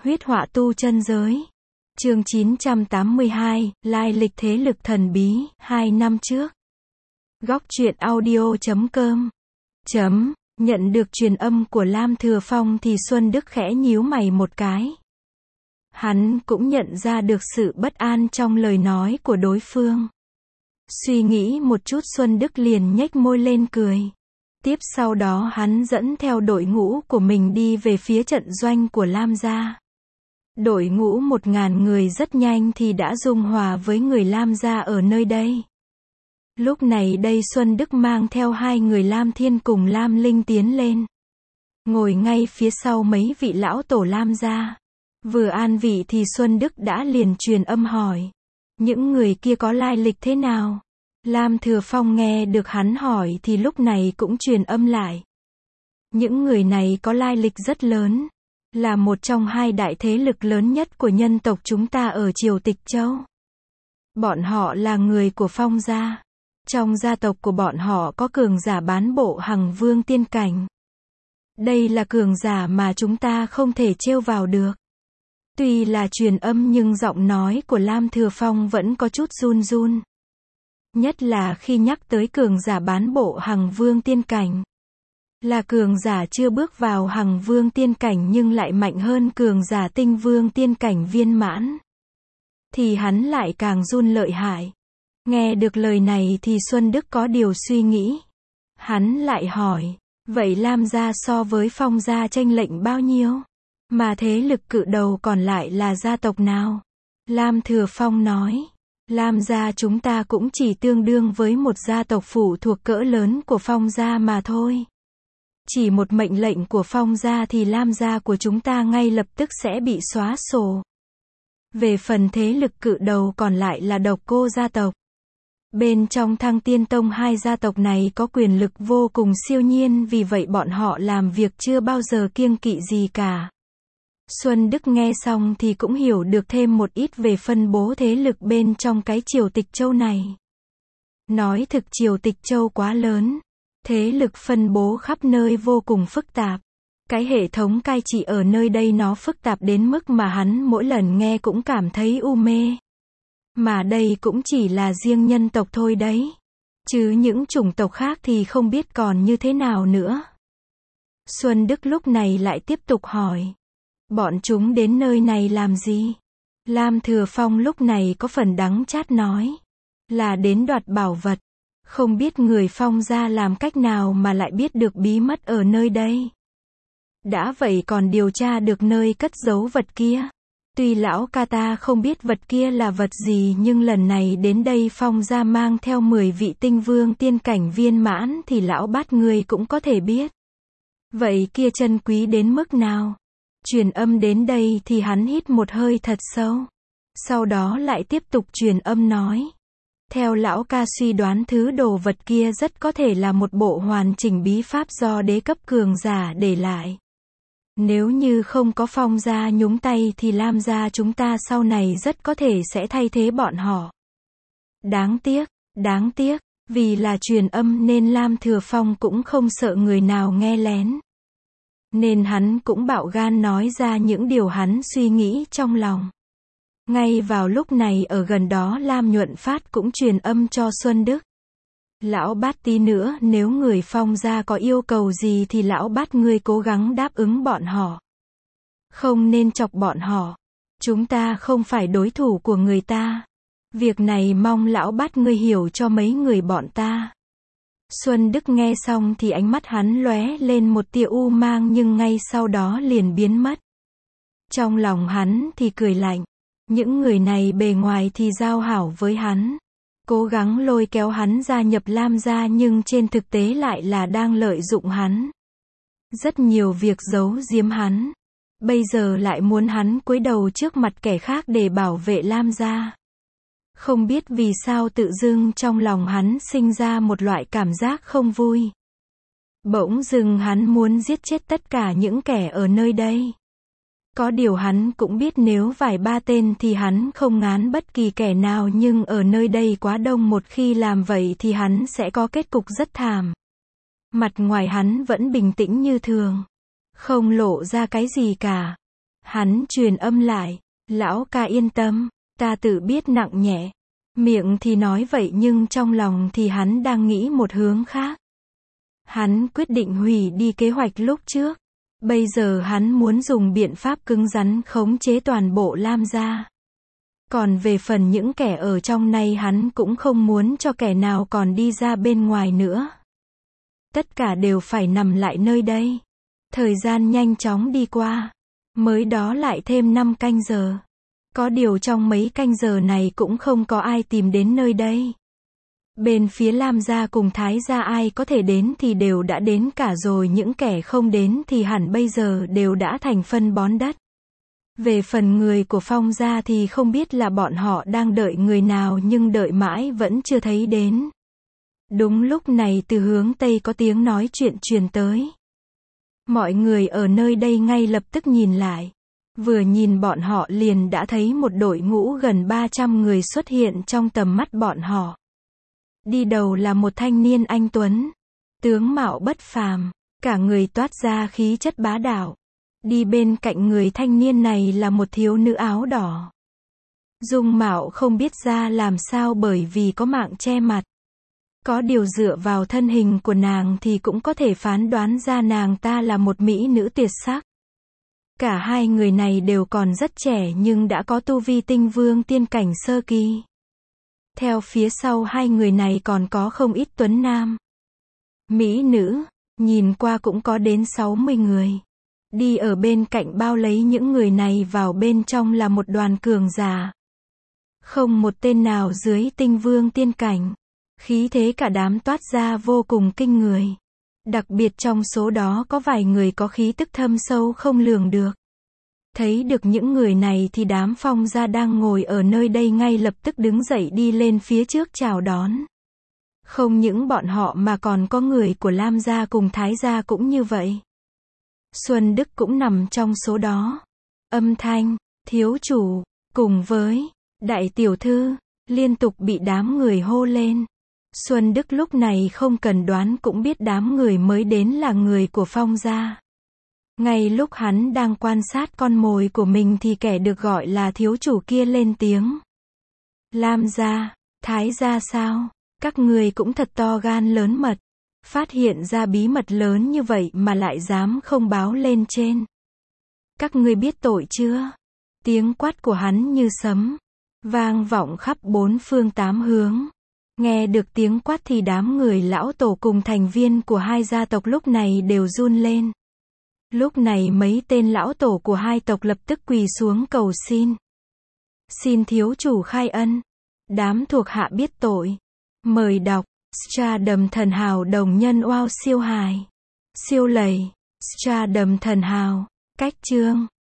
Huyết họa tu chân giới. Chương 982, lai lịch thế lực thần bí, 2 năm trước. Góc truyện audio.com. Nhận được truyền âm của Lam Thừa Phong thì Xuân Đức khẽ nhíu mày một cái. Hắn cũng nhận ra được sự bất an trong lời nói của đối phương. Suy nghĩ một chút Xuân Đức liền nhếch môi lên cười. Tiếp sau đó hắn dẫn theo đội ngũ của mình đi về phía trận doanh của Lam gia. Đội ngũ 1000 người rất nhanh thì đã dung hòa với người Lam gia ở nơi đây. Lúc này đây Xuân Đức mang theo 2 người Lam Thiên cùng Lam Linh tiến lên. Ngồi ngay phía sau mấy vị lão tổ Lam gia. Vừa an vị thì Xuân Đức đã liền truyền âm hỏi. Những người kia có lai lịch thế nào? Lam Thừa Phong nghe được hắn hỏi thì lúc này cũng truyền âm lại. Những người này có lai lịch rất lớn. Là một trong 2 đại thế lực lớn nhất của nhân tộc chúng ta ở Triều Tịch Châu. Bọn họ là người của Phong gia. Trong gia tộc của bọn họ có cường giả bán bộ Hằng Vương tiên cảnh. Đây là cường giả mà chúng ta không thể trêu vào được. Tuy là truyền âm nhưng giọng nói của Lam Thừa Phong vẫn có chút run run. Nhất là khi nhắc tới cường giả bán bộ Hằng Vương tiên cảnh. Là cường giả chưa bước vào Hằng Vương tiên cảnh nhưng lại mạnh hơn cường giả Tinh Vương tiên cảnh viên mãn. Thì hắn lại càng run lợi hại. Nghe được lời này thì Xuân Đức có điều suy nghĩ. Hắn lại hỏi, vậy Lam gia so với Phong gia chênh lệch bao nhiêu? Mà thế lực cự đầu còn lại là gia tộc nào? Lam Thừa Phong nói, Lam gia chúng ta cũng chỉ tương đương với một gia tộc phụ thuộc cỡ lớn của Phong gia mà thôi. Chỉ một mệnh lệnh của Phong gia thì Lam gia của chúng ta ngay lập tức sẽ bị xóa sổ. Về phần thế lực cự đầu còn lại là Độc Cô gia tộc. Bên trong Thăng Tiên Tông 2 gia tộc này có quyền lực vô cùng siêu nhiên, vì vậy bọn họ làm việc chưa bao giờ kiêng kỵ gì cả. Xuân Đức nghe xong thì cũng hiểu được thêm một ít về phân bố thế lực bên trong cái Triều Tịch Châu này. Nói thực Triều Tịch Châu quá lớn. Thế lực phân bố khắp nơi vô cùng phức tạp. Cái hệ thống cai trị ở nơi đây nó phức tạp đến mức mà hắn mỗi lần nghe cũng cảm thấy u mê. Mà đây cũng chỉ là riêng nhân tộc thôi đấy. Chứ những chủng tộc khác thì không biết còn như thế nào nữa. Xuân Đức lúc này lại tiếp tục hỏi. Bọn chúng đến nơi này làm gì? Lam Thừa Phong lúc này có phần đắng chát nói. Là đến đoạt bảo vật. Không biết người Phong gia làm cách nào mà lại biết được bí mật ở nơi đây. Đã vậy còn điều tra được nơi cất giấu vật kia. Tuy lão ca ta không biết vật kia là vật gì nhưng lần này đến đây Phong gia mang theo 10 vị tinh vương tiên cảnh viên mãn thì lão bát người cũng có thể biết. Vậy kia chân quý đến mức nào? Truyền âm đến đây thì hắn hít một hơi thật sâu. Sau đó lại tiếp tục truyền âm nói. Theo lão ca suy đoán thứ đồ vật kia rất có thể là một bộ hoàn chỉnh bí pháp do đế cấp cường giả để lại. Nếu như không có Phong gia nhúng tay thì Lam gia chúng ta sau này rất có thể sẽ thay thế bọn họ. Đáng tiếc, vì là truyền âm nên Lam Thừa Phong cũng không sợ người nào nghe lén. Nên hắn cũng bạo gan nói ra những điều hắn suy nghĩ trong lòng. Ngay vào lúc này ở gần đó Lam Nhuận Phát cũng truyền âm cho Xuân Đức. Lão bát tí nữa nếu người Phong gia có yêu cầu gì thì lão bát ngươi cố gắng đáp ứng bọn họ. Không nên chọc bọn họ. Chúng ta không phải đối thủ của người ta. Việc này mong lão bát ngươi hiểu cho mấy người bọn ta. Xuân Đức nghe xong thì ánh mắt hắn lóe lên một tia u mang nhưng ngay sau đó liền biến mất. Trong lòng hắn thì cười lạnh. Những người này bề ngoài thì giao hảo với hắn. Cố gắng lôi kéo hắn gia nhập Lam gia nhưng trên thực tế lại là đang lợi dụng hắn. Rất nhiều việc giấu giếm hắn. Bây giờ lại muốn hắn cúi đầu trước mặt kẻ khác để bảo vệ Lam gia. Không biết vì sao tự dưng trong lòng hắn sinh ra một loại cảm giác không vui. Bỗng dưng hắn muốn giết chết tất cả những kẻ ở nơi đây. Có điều hắn cũng biết nếu vài ba tên thì hắn không ngán bất kỳ kẻ nào nhưng ở nơi đây quá đông một khi làm vậy thì hắn sẽ có kết cục rất thảm. Mặt ngoài hắn vẫn bình tĩnh như thường. Không lộ ra cái gì cả. Hắn truyền âm lại, lão ca yên tâm, ta tự biết nặng nhẹ. Miệng thì nói vậy nhưng trong lòng thì hắn đang nghĩ một hướng khác. Hắn quyết định hủy đi kế hoạch lúc trước. Bây giờ hắn muốn dùng biện pháp cứng rắn khống chế toàn bộ Lam gia. Còn về phần những kẻ ở trong này hắn cũng không muốn cho kẻ nào còn đi ra bên ngoài nữa. Tất cả đều phải nằm lại nơi đây. Thời gian nhanh chóng đi qua. Mới đó lại thêm 5 canh giờ. Có điều trong mấy canh giờ này cũng không có ai tìm đến nơi đây. Bên phía Lam gia cùng Thái gia ai có thể đến thì đều đã đến cả rồi, những kẻ không đến thì hẳn bây giờ đều đã thành phân bón đất. Về phần người của Phong gia thì không biết là bọn họ đang đợi người nào nhưng đợi mãi vẫn chưa thấy đến. Đúng lúc này từ hướng Tây có tiếng nói chuyện truyền tới. Mọi người ở nơi đây ngay lập tức nhìn lại. Vừa nhìn bọn họ liền đã thấy một đội ngũ gần 300 người xuất hiện trong tầm mắt bọn họ. Đi đầu là một thanh niên anh tuấn, tướng mạo bất phàm, cả người toát ra khí chất bá đạo. Đi bên cạnh người thanh niên này là một thiếu nữ áo đỏ. Dung mạo không biết ra làm sao bởi vì có mạng che mặt. Có điều dựa vào thân hình của nàng thì cũng có thể phán đoán ra nàng ta là một mỹ nữ tuyệt sắc. Cả hai người này đều còn rất trẻ nhưng đã có tu vi tinh vương tiên cảnh sơ kỳ. Theo phía sau hai người này còn có không ít tuấn nam. Mỹ nữ, nhìn qua cũng có đến 60 người. Đi ở bên cạnh bao lấy những người này vào bên trong là một đoàn cường giả. Không một tên nào dưới tinh vương tiên cảnh. Khí thế cả đám toát ra vô cùng kinh người. Đặc biệt trong số đó có vài người có khí tức thâm sâu không lường được. Thấy được những người này thì đám Phong gia đang ngồi ở nơi đây ngay lập tức đứng dậy đi lên phía trước chào đón. Không những bọn họ mà còn có người của Lam gia cùng Thái gia cũng như vậy. Xuân Đức cũng nằm trong số đó. Âm thanh, thiếu chủ, cùng với đại tiểu thư, liên tục bị đám người hô lên. Xuân Đức lúc này không cần đoán cũng biết đám người mới đến là người của Phong gia. Ngay lúc hắn đang quan sát con mồi của mình thì kẻ được gọi là thiếu chủ kia lên tiếng. Lam gia, Thái gia sao? Các người cũng thật to gan lớn mật. Phát hiện ra bí mật lớn như vậy mà lại dám không báo lên trên. Các ngươi biết tội chưa? Tiếng quát của hắn như sấm, vang vọng khắp bốn phương tám hướng. Nghe được tiếng quát thì đám người lão tổ cùng thành viên của hai gia tộc lúc này đều run lên. Lúc này mấy tên lão tổ của hai tộc lập tức quỳ xuống cầu xin. Xin thiếu chủ khai ân. Đám thuộc hạ biết tội. Mời đọc. Stardom thần hào đồng nhân wow siêu hài. Siêu lầy. Stardom thần hào. Cách chương.